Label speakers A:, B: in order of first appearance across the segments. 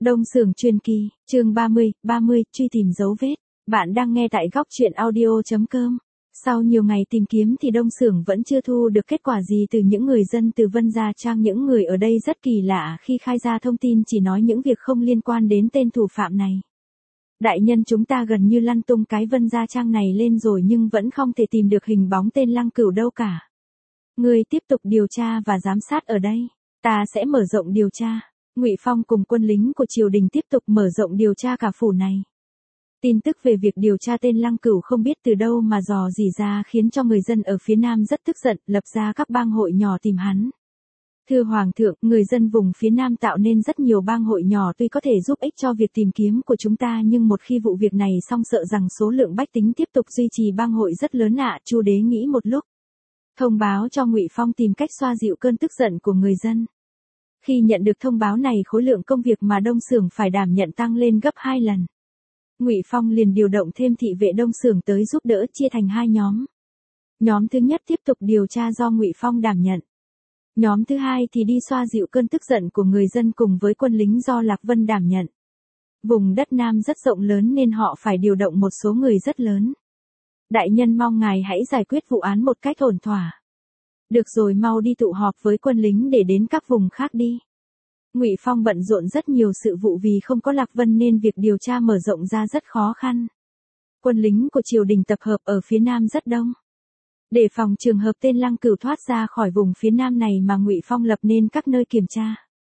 A: Đông Xưởng Truyền Kỳ, chương 30, truy tìm dấu vết. Bạn đang nghe tại góc truyện audio.com. Sau nhiều ngày tìm kiếm thì Đông Xưởng vẫn chưa thu được kết quả gì từ những người dân từ Vân Gia Trang. Những người ở đây rất kỳ lạ khi khai ra thông tin chỉ nói những việc không liên quan đến tên thủ phạm này. Đại nhân, chúng ta gần như lăn tung cái Vân Gia Trang này lên rồi nhưng vẫn không thể tìm được hình bóng tên Lăng Cửu đâu cả. Ngươi tiếp tục điều tra và giám sát ở đây. Ta sẽ mở rộng điều tra. Ngụy Phong cùng quân lính của triều đình tiếp tục mở rộng điều tra cả phủ này. Tin tức về việc điều tra tên Lăng Cửu không biết từ đâu mà dò dỉ ra khiến cho người dân ở phía Nam rất tức giận, lập ra các bang hội nhỏ tìm hắn. Thưa Hoàng thượng, người dân vùng phía Nam tạo nên rất nhiều bang hội nhỏ tuy có thể giúp ích cho việc tìm kiếm của chúng ta nhưng một khi vụ việc này xong sợ rằng số lượng bách tính tiếp tục duy trì bang hội rất lớn ạ. Chu đế nghĩ một lúc. Thông báo cho Ngụy Phong tìm cách xoa dịu cơn tức giận của người dân. Khi nhận được thông báo này, khối lượng công việc mà Đông Xưởng phải đảm nhận tăng lên gấp 2 lần. Ngụy Phong liền điều động thêm thị vệ Đông Xưởng tới giúp đỡ, chia thành 2 nhóm. Nhóm thứ nhất tiếp tục điều tra do Ngụy Phong đảm nhận. Nhóm thứ hai thì đi xoa dịu cơn tức giận của người dân cùng với quân lính do Lạc Vân đảm nhận. Vùng đất Nam rất rộng lớn nên họ phải điều động một số người rất lớn. Đại nhân, mong ngài hãy giải quyết vụ án một cách ổn thỏa. Được rồi, mau đi tụ họp với quân lính để đến các vùng khác đi. Ngụy Phong bận rộn rất nhiều sự vụ vì không có Lạc Vân nên việc điều tra mở rộng ra rất khó khăn. Quân lính của triều đình tập hợp ở phía Nam rất đông. Để phòng trường hợp tên Lăng Cửu thoát ra khỏi vùng phía Nam này mà Ngụy Phong lập nên các nơi kiểm tra.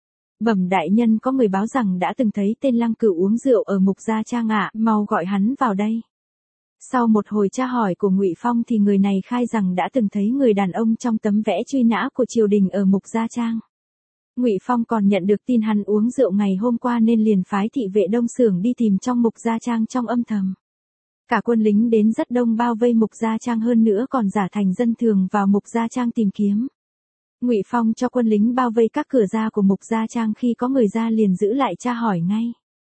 A: Bẩm đại nhân, có người báo rằng đã từng thấy tên Lăng Cửu uống rượu ở Mục Gia Trang ạ, mau gọi hắn vào đây. Sau một hồi tra hỏi của Ngụy Phong thì người này khai rằng đã từng thấy người đàn ông trong tấm vẽ truy nã của triều đình ở Mục Gia Trang. Ngụy Phong còn nhận được tin hắn uống rượu ngày hôm qua nên liền phái thị vệ Đông Xưởng đi tìm trong Mục Gia Trang trong âm thầm. Cả quân lính đến rất đông bao vây Mục Gia Trang, hơn nữa còn giả thành dân thường vào Mục Gia Trang tìm kiếm. Ngụy Phong cho quân lính bao vây các cửa ra của Mục Gia Trang, khi có người ra liền giữ lại tra hỏi ngay.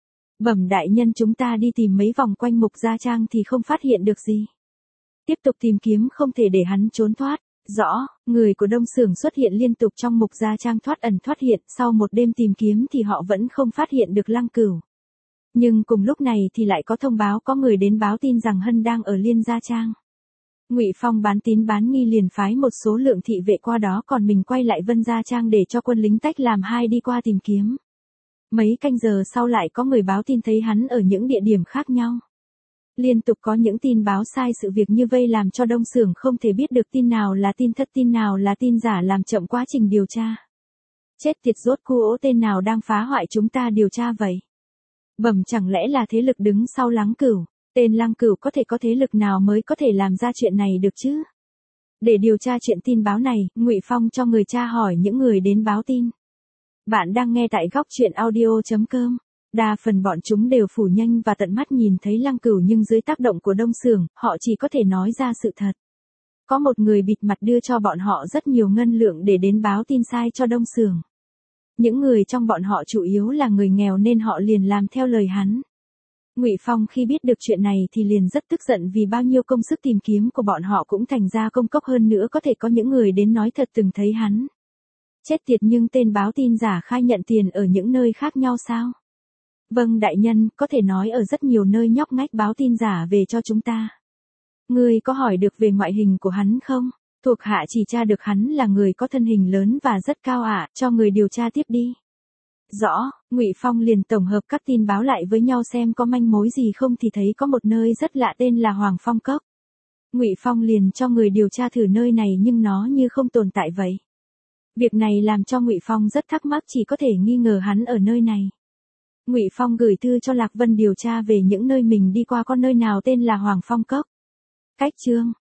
A: Bẩm đại nhân, chúng ta đi tìm mấy vòng quanh Mục Gia Trang thì không phát hiện được gì. Tiếp tục tìm kiếm, không thể để hắn trốn thoát. Rõ, người của Đông Xưởng xuất hiện liên tục trong Mục Gia Trang, thoát ẩn thoát hiện, sau một đêm tìm kiếm thì họ vẫn không phát hiện được Lăng Cửu. Nhưng cùng lúc này thì lại có thông báo có người đến báo tin rằng Hân đang ở Liên Gia Trang. Ngụy Phong bán tín bán nghi liền phái một số lượng thị vệ qua đó, còn mình quay lại Vân Gia Trang để cho quân lính tách làm 2 đi qua tìm kiếm. Mấy canh giờ sau lại có người báo tin thấy hắn ở những địa điểm khác nhau. Liên tục có những tin báo sai sự việc như vây làm cho Đông Xưởng không thể biết được tin nào là tin thật tin nào là tin giả, làm chậm quá trình điều tra. Chết tiệt, rốt cuộc tên nào đang phá hoại chúng ta điều tra vậy? Bẩm, chẳng lẽ là thế lực đứng sau Lăng Cửu? Tên Lăng Cửu có thế lực nào mới có thể làm ra chuyện này được chứ? Để điều tra chuyện tin báo này, Ngụy Phong cho người tra hỏi những người đến báo tin. Bạn đang nghe tại góc truyện audio.com. Đa phần bọn chúng đều phủ nhanh và tận mắt nhìn thấy Lăng Cửu, nhưng dưới tác động của Đông Xưởng, họ chỉ có thể nói ra sự thật. Có một người bịt mặt đưa cho bọn họ rất nhiều ngân lượng để đến báo tin sai cho Đông Xưởng. Những người trong bọn họ chủ yếu là người nghèo nên họ liền làm theo lời hắn. Ngụy Phong khi biết được chuyện này thì liền rất tức giận vì bao nhiêu công sức tìm kiếm của bọn họ cũng thành ra công cốc, hơn nữa có thể có những người đến nói thật từng thấy hắn. Chết tiệt, nhưng tên báo tin giả khai nhận tiền ở những nơi khác nhau sao? Vâng đại nhân, có thể nói ở rất nhiều nơi nhóc ngách báo tin giả về cho chúng ta. Ngươi có hỏi được về ngoại hình của hắn không? Thuộc hạ chỉ tra được hắn là người có thân hình lớn và rất cao ạ, cho người điều tra tiếp đi. Rõ, Ngụy Phong liền tổng hợp các tin báo lại với nhau xem có manh mối gì không thì thấy có một nơi rất lạ tên là Hoàng Phong Cốc. Ngụy Phong liền cho người điều tra thử nơi này nhưng nó như không tồn tại vậy. Việc này làm cho Ngụy Phong rất thắc mắc, chỉ có thể nghi ngờ hắn ở nơi này. Ngụy Phong gửi thư cho Lạc Vân điều tra về những nơi mình đi qua có nơi nào tên là Hoàng Phong Cốc. Cách chương